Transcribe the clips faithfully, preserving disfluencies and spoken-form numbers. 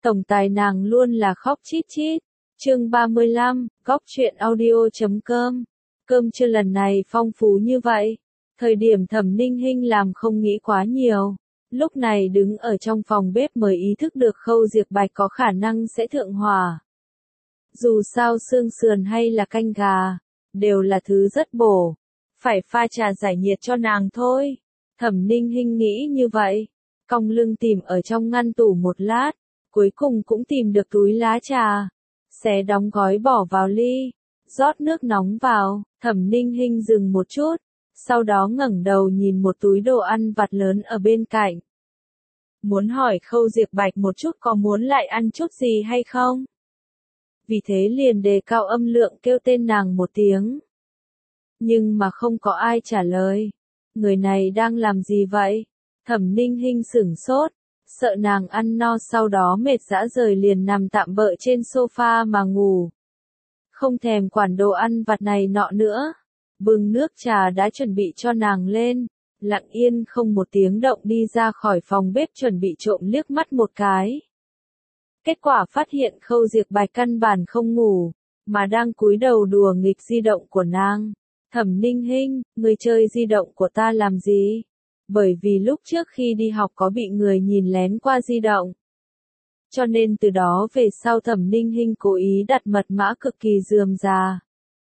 Tổng tài nàng luôn là khóc chít chít. Chương ba mươi lăm, góc truyện audio chấm com. Cơm trưa lần này phong phú như vậy. Thời điểm Thẩm Ninh Hinh làm không nghĩ quá nhiều. Lúc này đứng ở trong phòng bếp mới ý thức được Khâu Diệp Bạch có khả năng sẽ thượng hỏa. Dù sao xương sườn hay là canh gà, đều là thứ rất bổ. Phải pha trà giải nhiệt cho nàng thôi. Thẩm Ninh Hinh nghĩ như vậy. Cong lưng tìm ở trong ngăn tủ một lát. Cuối cùng cũng tìm được túi lá trà. Xé đóng gói bỏ vào ly. Rót nước nóng vào. Thẩm Ninh Hinh dừng một chút. Sau đó ngẩng đầu nhìn một túi đồ ăn vặt lớn ở bên cạnh. Muốn hỏi Khâu Diệp Bạch một chút có muốn lại ăn chút gì hay không? Vì thế liền đề cao âm lượng kêu tên nàng một tiếng. Nhưng mà không có ai trả lời. Người này đang làm gì vậy? Thẩm Ninh Hinh sửng sốt. Sợ nàng ăn no sau đó mệt rã rời liền nằm tạm bợ trên sofa mà ngủ. Không thèm quản đồ ăn vặt này nọ nữa. Bưng nước trà đã chuẩn bị cho nàng lên. Lặng yên không một tiếng động đi ra khỏi phòng bếp chuẩn bị trộm liếc mắt một cái. Kết quả phát hiện Khâu Diệp Bạch căn bản không ngủ, mà đang cúi đầu đùa nghịch di động của nàng. Thẩm Ninh Hinh, người chơi di động của ta làm gì? Bởi vì lúc trước khi đi học có bị người nhìn lén qua di động. Cho nên từ đó về sau Thẩm Ninh Hinh cố ý đặt mật mã cực kỳ rườm rà.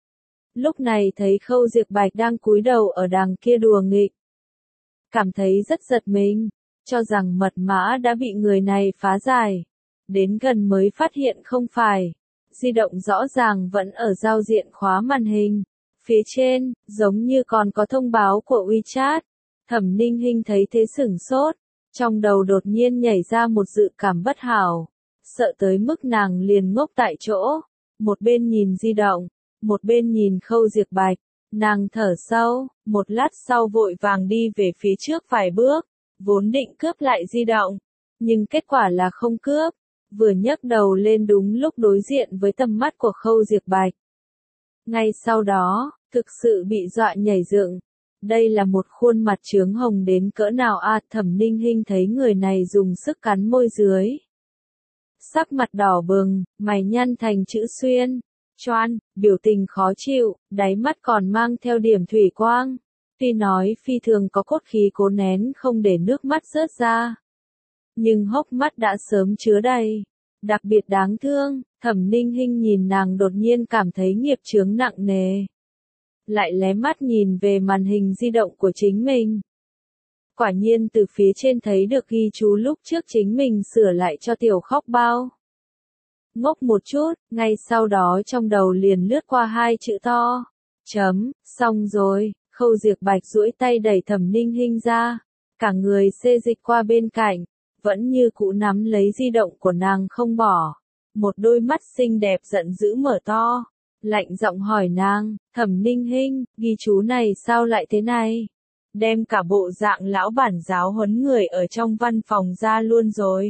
Lúc này thấy Khâu Diệp Bạch đang cúi đầu ở đằng kia đùa nghịch. Cảm thấy rất giật mình, cho rằng mật mã đã bị người này phá giải. Đến gần mới phát hiện không phải. Di động rõ ràng vẫn ở giao diện khóa màn hình. Phía trên, giống như còn có thông báo của WeChat. Thẩm Ninh Hinh thấy thế sửng sốt. Trong đầu đột nhiên nhảy ra một dự cảm bất hảo. Sợ tới mức nàng liền ngốc tại chỗ. Một bên nhìn di động, một bên nhìn Khâu Diệp Bạch. Nàng thở sâu, một lát sau vội vàng đi về phía trước vài bước. Vốn định cướp lại di động. Nhưng kết quả là không cướp. Vừa nhấc đầu lên đúng lúc đối diện với tầm mắt của Khâu Diệp Bạch. Ngay sau đó, thực sự bị dọa nhảy dựng. Đây là một khuôn mặt chướng hồng đến cỡ nào a? Thẩm Ninh Hinh thấy người này dùng sức cắn môi dưới. Sắc mặt đỏ bừng, mày nhăn thành chữ xuyên, choan, biểu tình khó chịu, đáy mắt còn mang theo điểm thủy quang. Tuy nói phi thường có cốt khí cố nén không để nước mắt rớt ra. Nhưng hốc mắt đã sớm chứa đầy. Đặc biệt đáng thương, Thẩm Ninh Hinh nhìn nàng đột nhiên cảm thấy nghiệp chướng nặng nề. Lại lé mắt nhìn về màn hình di động của chính mình. Quả nhiên từ phía trên thấy được ghi chú lúc trước chính mình sửa lại cho tiểu khóc bao. Ngốc một chút, ngay sau đó trong đầu liền lướt qua hai chữ to. Chấm, xong rồi, Khâu Diệp Bạch duỗi tay đẩy Thẩm Ninh Hinh ra. Cả người xê dịch qua bên cạnh. Vẫn như cũ nắm lấy di động của nàng không bỏ. Một đôi mắt xinh đẹp giận dữ mở to. Lạnh giọng hỏi nàng, Thẩm Ninh Hinh, ghi chú này sao lại thế này? Đem cả bộ dạng lão bản giáo huấn người ở trong văn phòng ra luôn rồi.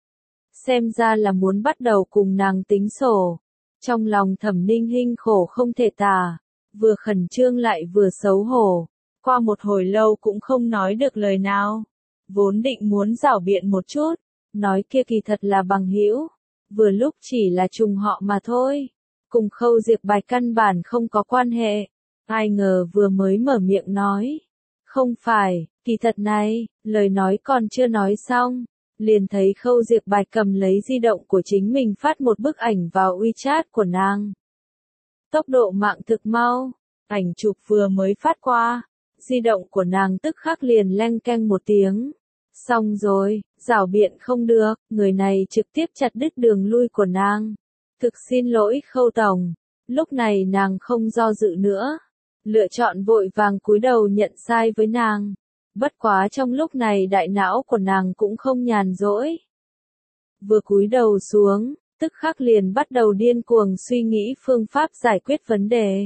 Xem ra là muốn bắt đầu cùng nàng tính sổ. Trong lòng Thẩm Ninh Hinh khổ không thể tả. Vừa khẩn trương lại vừa xấu hổ. Qua một hồi lâu cũng không nói được lời nào. Vốn định muốn giảo biện một chút, nói kia kỳ thật là bằng hữu, vừa lúc chỉ là trùng họ mà thôi, cùng Khâu Diệp Bạch căn bản không có quan hệ. Ai ngờ vừa mới mở miệng nói, không phải, kỳ thật này, lời nói còn chưa nói xong, liền thấy Khâu Diệp Bạch cầm lấy di động của chính mình phát một bức ảnh vào WeChat của nàng. Tốc độ mạng thực mau, ảnh chụp vừa mới phát qua. Di động của nàng tức khắc liền leng keng một tiếng. Xong rồi, giảo biện không được, người này trực tiếp chặt đứt đường lui của nàng. Thực xin lỗi Khâu tổng. Lúc này nàng không do dự nữa. Lựa chọn vội vàng cúi đầu nhận sai với nàng. Bất quá trong lúc này đại não của nàng cũng không nhàn rỗi. Vừa cúi đầu xuống, tức khắc liền bắt đầu điên cuồng suy nghĩ phương pháp giải quyết vấn đề.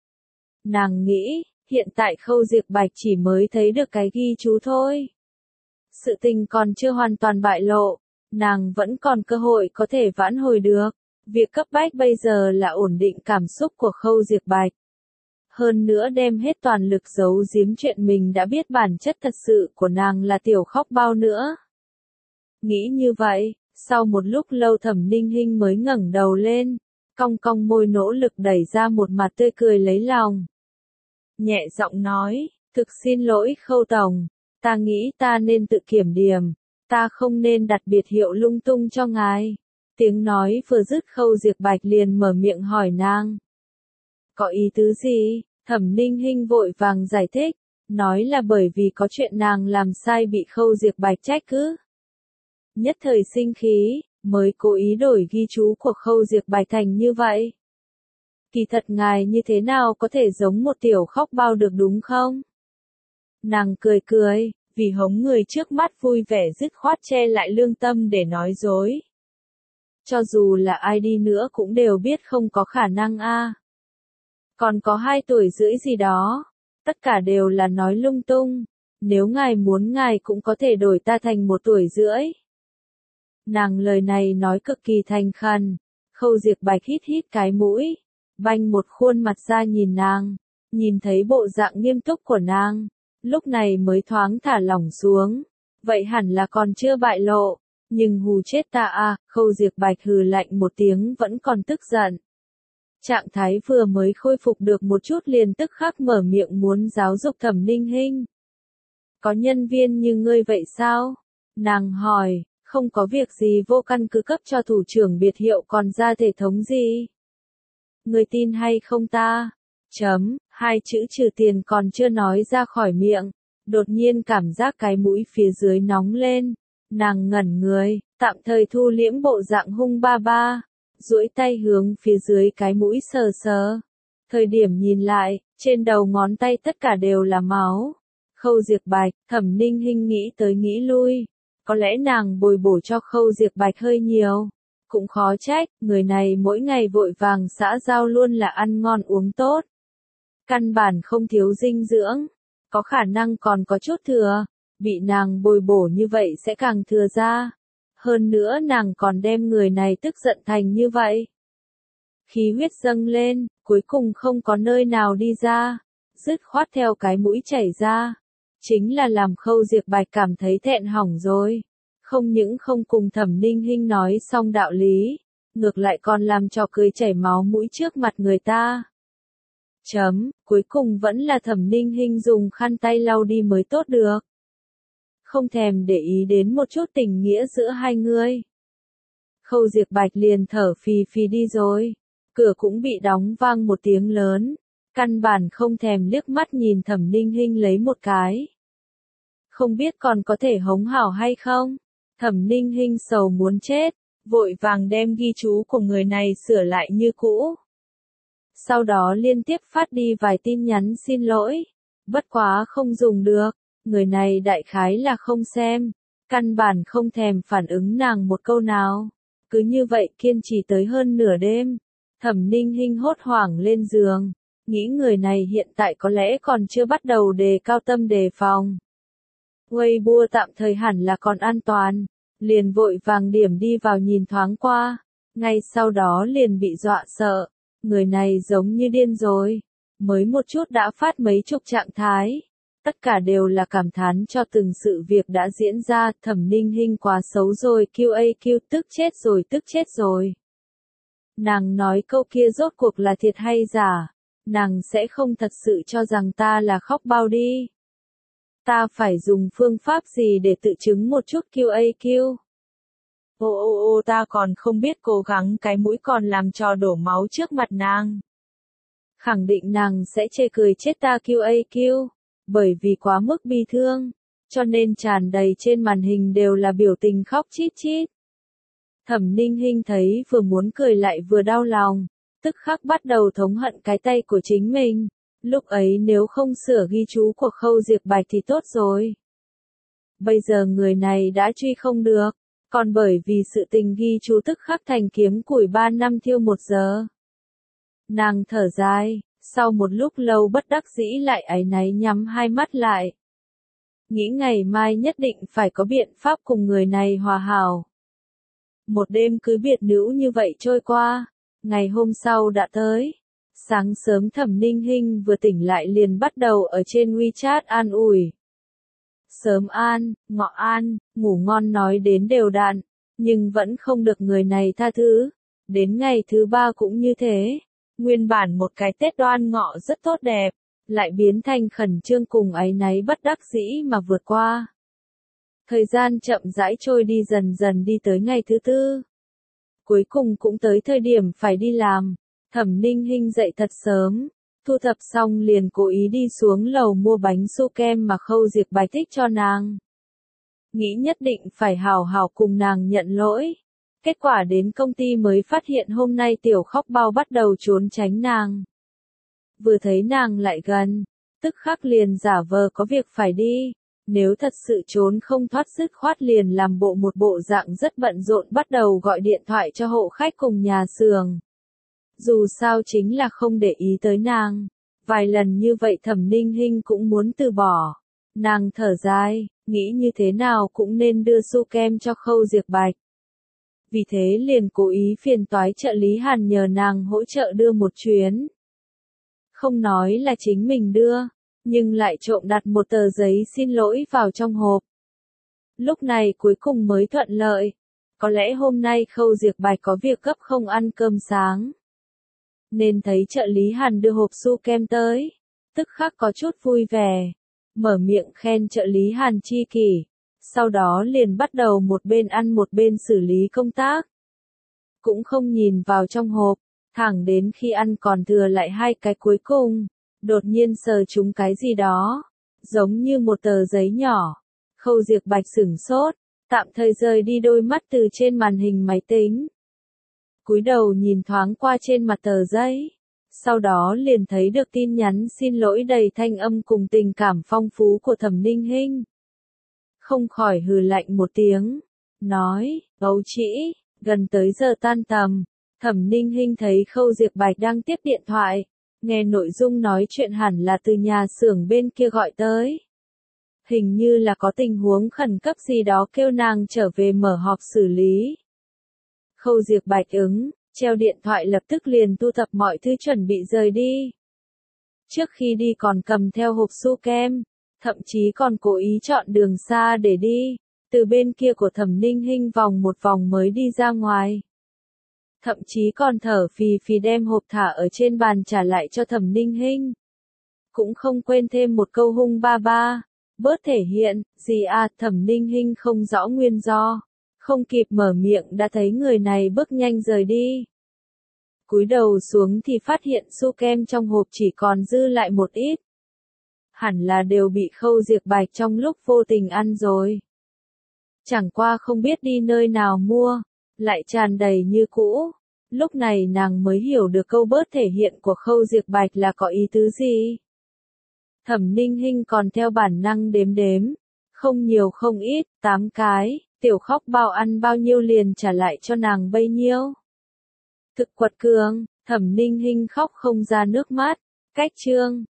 Nàng nghĩ, hiện tại Khâu Diệp Bạch chỉ mới thấy được cái ghi chú thôi. Sự tình còn chưa hoàn toàn bại lộ, nàng vẫn còn cơ hội có thể vãn hồi được. Việc cấp bách bây giờ là ổn định cảm xúc của Khâu Diệp Bạch. Hơn nữa đem hết toàn lực giấu giếm chuyện mình đã biết bản chất thật sự của nàng là tiểu khóc bao nữa. Nghĩ như vậy, Sau một lúc lâu Thẩm Ninh Hinh mới ngẩng đầu lên, cong cong môi nỗ lực đẩy ra một mặt tươi cười lấy lòng. Nhẹ giọng nói, thực xin lỗi Khâu tổng, ta nghĩ ta nên tự kiểm điểm, ta không nên đặt biệt hiệu lung tung cho ngài. Tiếng nói vừa dứt Khâu Diệp Bạch liền mở miệng hỏi nàng. Có ý tứ gì? Thẩm Ninh Hinh vội vàng giải thích, nói là bởi vì có chuyện nàng làm sai bị Khâu Diệp Bạch trách cứ. Nhất thời sinh khí, mới cố ý đổi ghi chú của Khâu Diệp Bạch thành như vậy. Kỳ thật ngài như thế nào có thể giống một tiểu khóc bao được đúng không? Nàng cười cười, vì hống người trước mắt vui vẻ dứt khoát che lại lương tâm để nói dối. Cho dù là ai đi nữa cũng đều biết không có khả năng a. Còn có hai tuổi rưỡi gì đó, tất cả đều là nói lung tung, nếu ngài muốn ngài cũng có thể đổi ta thành một tuổi rưỡi. Nàng lời này nói cực kỳ thành khẩn, Khâu Diệp Bạch hít hít cái mũi, banh một khuôn mặt ra nhìn nàng, nhìn thấy bộ dạng nghiêm túc của nàng, lúc này mới thoáng thả lỏng xuống, vậy hẳn là còn chưa bại lộ, nhưng hù chết ta à, Khâu Diệp Bạch hừ lạnh một tiếng vẫn còn tức giận. Trạng thái vừa mới khôi phục được một chút liền tức khắc mở miệng muốn giáo dục Thẩm Ninh Hinh. Có nhân viên như ngươi vậy sao? Nàng hỏi, không có việc gì vô căn cứ cấp cho thủ trưởng biệt hiệu còn ra thể thống gì? Ngươi tin hay không ta? Chấm, hai chữ trừ tiền còn chưa nói ra khỏi miệng, đột nhiên cảm giác cái mũi phía dưới nóng lên, nàng ngẩn người, tạm thời thu liễm bộ dạng hung ba ba, duỗi tay hướng phía dưới cái mũi sờ sờ. Thời điểm nhìn lại, trên đầu ngón tay tất cả đều là máu. Khâu Diệp Bạch, Thẩm Ninh Hinh nghĩ tới nghĩ lui, có lẽ nàng bồi bổ cho Khâu Diệp Bạch hơi nhiều. Cũng khó trách, người này mỗi ngày vội vàng xã giao luôn là ăn ngon uống tốt. Căn bản không thiếu dinh dưỡng, có khả năng còn có chút thừa, bị nàng bồi bổ như vậy sẽ càng thừa ra. Hơn nữa nàng còn đem người này tức giận thành như vậy. Khí huyết dâng lên, cuối cùng không có nơi nào đi ra, dứt khoát theo cái mũi chảy ra. Chính là làm Khâu Diệp Bạch cảm thấy thẹn hỏng rồi. Không những không cùng Thẩm Ninh Hinh nói xong đạo lý, ngược lại còn làm trò cười chảy máu mũi trước mặt người ta. Chấm, cuối cùng vẫn là Thẩm Ninh Hinh dùng khăn tay lau đi mới tốt được. Không thèm để ý đến một chút tình nghĩa giữa hai người. Khâu Diệp Bạch liền thở phì phì đi rồi, cửa cũng bị đóng vang một tiếng lớn, căn bản không thèm liếc mắt nhìn Thẩm Ninh Hinh lấy một cái. Không biết còn có thể hống hảo hay không? Thẩm Ninh Hinh sầu muốn chết, vội vàng đem ghi chú của người này sửa lại như cũ. Sau đó liên tiếp phát đi vài tin nhắn xin lỗi, bất quá không dùng được, người này đại khái là không xem, căn bản không thèm phản ứng nàng một câu nào. Cứ như vậy kiên trì tới hơn nửa đêm, Thẩm Ninh Hinh hốt hoảng lên giường, nghĩ người này hiện tại có lẽ còn chưa bắt đầu đề cao tâm đề phòng. Weibo tạm thời hẳn là còn an toàn, liền vội vàng điểm đi vào nhìn thoáng qua, ngay sau đó liền bị dọa sợ, người này giống như điên rồi, mới một chút đã phát mấy chục trạng thái, tất cả đều là cảm thán cho từng sự việc đã diễn ra. Thẩm Ninh Hinh quá xấu rồi, quy a quy tức chết rồi tức chết rồi. Nàng nói câu kia rốt cuộc là thiệt hay giả, nàng sẽ không thật sự cho rằng ta là khóc bao đi. Ta phải dùng phương pháp gì để tự chứng một chút quy a quy? Ô ô ô ta còn không biết cố gắng cái mũi còn làm trò đổ máu trước mặt nàng. Khẳng định nàng sẽ chê cười chết ta quy a quy, bởi vì quá mức bi thương, cho nên tràn đầy trên màn hình đều là biểu tình khóc chít chít. Thẩm Ninh Hinh thấy vừa muốn cười lại vừa đau lòng, tức khắc bắt đầu thống hận cái tay của chính mình. Lúc ấy nếu không sửa ghi chú của Khâu Diệp Bạch thì tốt rồi. Bây giờ người này đã truy không được, còn bởi vì sự tình ghi chú tức khắc thành kiếm củi ba năm thiêu một giờ. Nàng thở dài, sau một lúc lâu bất đắc dĩ lại áy náy nhắm hai mắt lại. Nghĩ ngày mai nhất định phải có biện pháp cùng người này hòa hảo. Một đêm cứ biệt nữ như vậy trôi qua, ngày hôm sau đã tới. Sáng sớm Thẩm Ninh Hinh vừa tỉnh lại liền bắt đầu ở trên WeChat an ủi. Sớm an, ngọ an, ngủ ngon nói đến đều đặn, nhưng vẫn không được người này tha thứ. Đến ngày thứ ba cũng như thế. Nguyên bản một cái Tết Đoan Ngọ rất tốt đẹp, lại biến thành khẩn trương cùng áy náy bất đắc dĩ mà vượt qua. Thời gian chậm rãi trôi đi dần dần đi tới ngày thứ tư. Cuối cùng cũng tới thời điểm phải đi làm. Thẩm Ninh Hinh dậy thật sớm, thu thập xong liền cố ý đi xuống lầu mua bánh su kem mà Khâu Diệp Bạch thích cho nàng. Nghĩ nhất định phải hào hào cùng nàng nhận lỗi. Kết quả đến công ty mới phát hiện hôm nay tiểu khóc bao bắt đầu trốn tránh nàng. Vừa thấy nàng lại gần, tức khắc liền giả vờ có việc phải đi. Nếu thật sự trốn không thoát dứt khoát liền làm bộ một bộ dạng rất bận rộn bắt đầu gọi điện thoại cho hộ khách cùng nhà xưởng. Dù sao chính là không để ý tới nàng. Vài lần như vậy Thẩm Ninh Hinh cũng muốn từ bỏ. Nàng thở dài, nghĩ như thế nào cũng nên đưa su kem cho Khâu Diệp Bạch. Vì thế liền cố ý phiền toái trợ lý Hàn nhờ nàng hỗ trợ đưa một chuyến. Không nói là chính mình đưa, nhưng lại trộm đặt một tờ giấy xin lỗi vào trong hộp. Lúc này cuối cùng mới thuận lợi. Có lẽ hôm nay Khâu Diệp Bạch có việc gấp không ăn cơm sáng. Nên thấy trợ lý Hàn đưa hộp su kem tới. Tức khắc có chút vui vẻ. Mở miệng khen trợ lý Hàn chi kỷ. Sau đó liền bắt đầu một bên ăn một bên xử lý công tác. Cũng không nhìn vào trong hộp. Thẳng đến khi ăn còn thừa lại hai cái cuối cùng. Đột nhiên sờ trúng cái gì đó. Giống như một tờ giấy nhỏ. Khâu Diệp Bạch sửng sốt. Tạm thời rời đi đôi mắt từ trên màn hình máy tính. Cúi đầu nhìn thoáng qua trên mặt tờ giấy. Sau đó liền thấy được tin nhắn xin lỗi đầy thanh âm cùng tình cảm phong phú của Thẩm Ninh Hinh. Không khỏi hừ lạnh một tiếng. Nói, gấu trĩ, gần tới giờ tan tầm. Thẩm Ninh Hinh thấy Khâu Diệp Bạch đang tiếp điện thoại. Nghe nội dung nói chuyện hẳn là từ nhà xưởng bên kia gọi tới. Hình như là có tình huống khẩn cấp gì đó kêu nàng trở về mở họp xử lý. Khâu Diệp Bạch ứng, treo điện thoại lập tức liền thu thập mọi thứ chuẩn bị rời đi. Trước khi đi còn cầm theo hộp su kem, thậm chí còn cố ý chọn đường xa để đi, từ bên kia của Thẩm Ninh Hinh vòng một vòng mới đi ra ngoài. Thậm chí còn thở phì phì đem hộp thả ở trên bàn trả lại cho Thẩm Ninh Hinh. Cũng không quên thêm một câu hung ba ba, bớt thể hiện, gì à, Thẩm Ninh Hinh không rõ nguyên do. Không kịp mở miệng đã thấy người này bước nhanh rời đi. Cúi đầu xuống thì phát hiện su kem trong hộp chỉ còn dư lại một ít. Hẳn là đều bị Khâu Diệp Bạch trong lúc vô tình ăn rồi. Chẳng qua không biết đi nơi nào mua, lại tràn đầy như cũ. Lúc này nàng mới hiểu được câu bớt thể hiện của Khâu Diệp Bạch là có ý tứ gì. Thẩm Ninh Hinh còn theo bản năng đếm đếm. Không nhiều không ít, tám cái. Tiểu khóc bao ăn bao nhiêu liền trả lại cho nàng bấy nhiêu. Thực quật cường, Thẩm Ninh Hinh khóc không ra nước mắt. Cách chương